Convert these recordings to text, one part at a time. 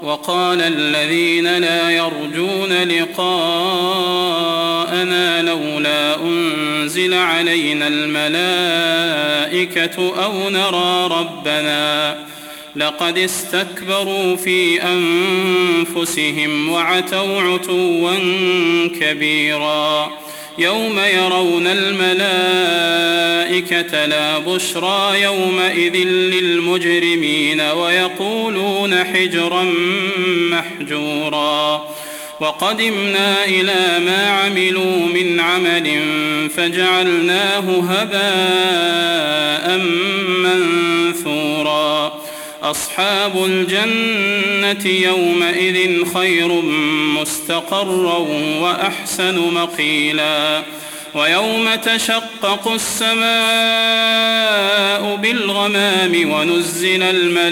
وقال الذين لا يرجون لقاءنا لولا أنزل علينا الملائكة أو نرى ربنا لقد استكبروا في أنفسهم وعتوا عتوا كبيرا يوم يرون الملائكة لا بشرى يومئذ للمجرمين ويقولون حجرا محجورا وقدمنا إلى ما عملوا من عمل فجعلناه هباء منثورا أصحاب الجنة يومئذ خير مستقرا وأحسن مقيلا ويوم تشقق السماء بالغمام ونزل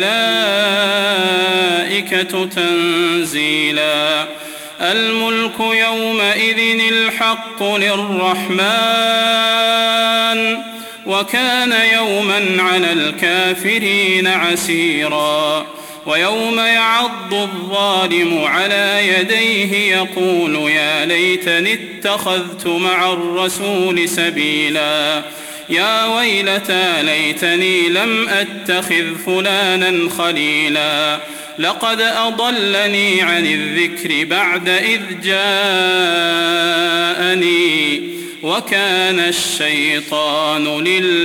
الملائكة تنزيلا الملك يومئذ الحق للرحمن وكان يوما على الكافرين عسيرا ويوم يعض الظالم على يديه يقول يا ليتني اتخذت مع الرسول سبيلا يا ويلتى ليتني لم أتخذ فلانا خليلا لقد أضلني عن الذكر بعد إذ جاءني وكان الشيطان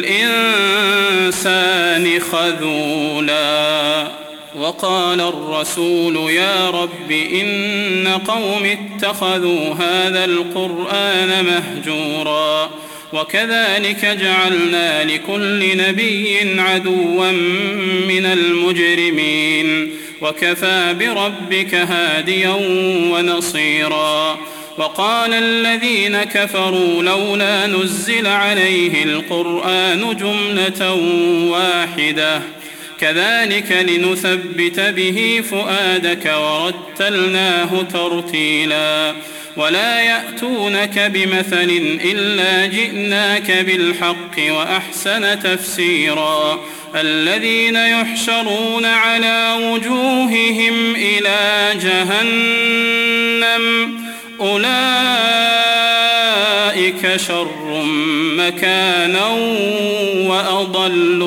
للإنسان خذولا وقال الرسول يا رب إن قوم اتخذوا هذا القرآن مهجورا وكذلك جعلنا لكل نبي عدوا من المجرمين وكفى بربك هاديا ونصيرا وقال الذين كفروا لولا نزل عليه القرآن جملة واحدة كذلك لنثبت به فؤادك ورتلناه ترتيلا ولا يأتونك بمثل إلا جئناك بالحق وأحسن تفسيرا الذين يحشرون على وجوههم إلى جهنم أولئك شر مكانا وأضل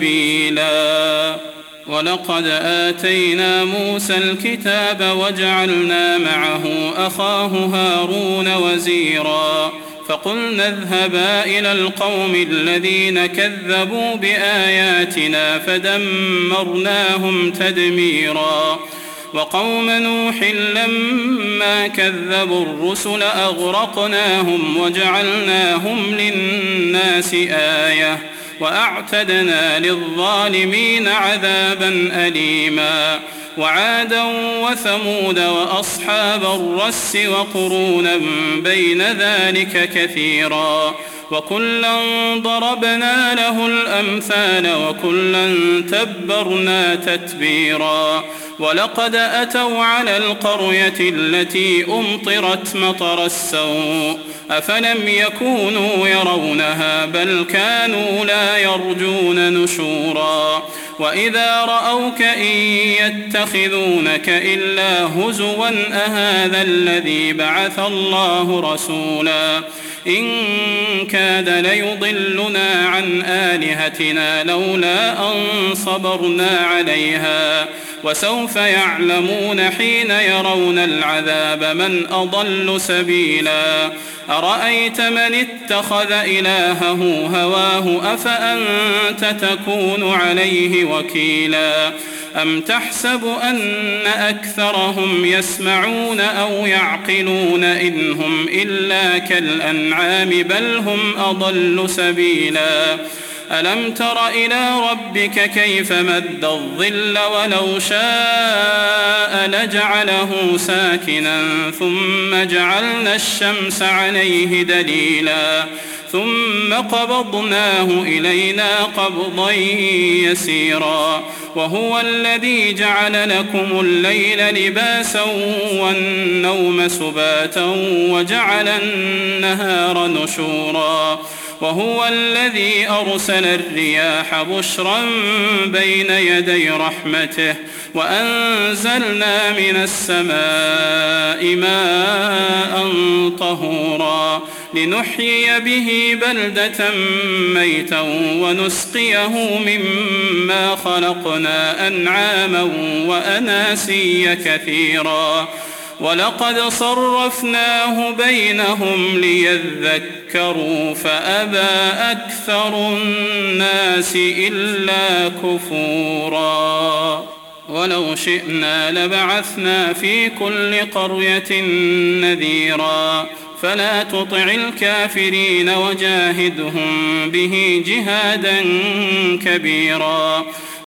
سبيلا ولقد آتينا موسى الكتاب وجعلنا معه أخاه هارون وزيرا فقلنا اذهبا إلى القوم الذين كذبوا بآياتنا فدمرناهم تدميرا وقوم نوح لما كذبوا الرسل أغرقناهم وجعلناهم للناس آية وأعتدنا للظالمين عذابا أليما وعادا وثمود وأصحاب الرس وقرونا بين ذلك كثيرا وكلا ضربنا له الأمثال وكلا تبرنا تتبيرا ولقد أتوا على القرية التي أمطرت مطر السوء أفلم يكونوا يرونها بل كانوا لا يرجون نشورا وإذا رأوك إن يتخذونك إلا هزوا أهذا الذي بعث الله رسولا إن كاد ليضلنا عن آلهتنا لولا أن صبرنا عليها وسوف يعلمون حين يرون العذاب من أضل سبيلا أرأيت من اتخذ إلهه هواه أفأنت تكون عليه وكيلا أم تحسب أن أكثرهم يسمعون أو يعقلون إن هم إلا كالأنعام بل هم أضل سبيلا ألم تر إلى ربك كيف مد الظل ولو شاء لجعله ساكنا ثم جعلنا الشمس عليه دليلا ثم قبضناه إلينا قبضا يسيرا وهو الذي جعل لكم الليل لباسا والنوم سباتا وجعل النهار نشورا وهو الذي أرسل الرياح بشرا بين يدي رحمته وأنزلنا من السماء ماء طهورا لنحيي به بلدة ميتا ونسقيه مما خلقنا أنعاما وأناسيا كثيرا ولقد صرفناه بينهم ليذكروا فأبى أكثر الناس إلا كفورا ولو شئنا لبعثنا في كل قرية نذيرا فلا تطع الكافرين وجاهدهم به جهادا كبيرا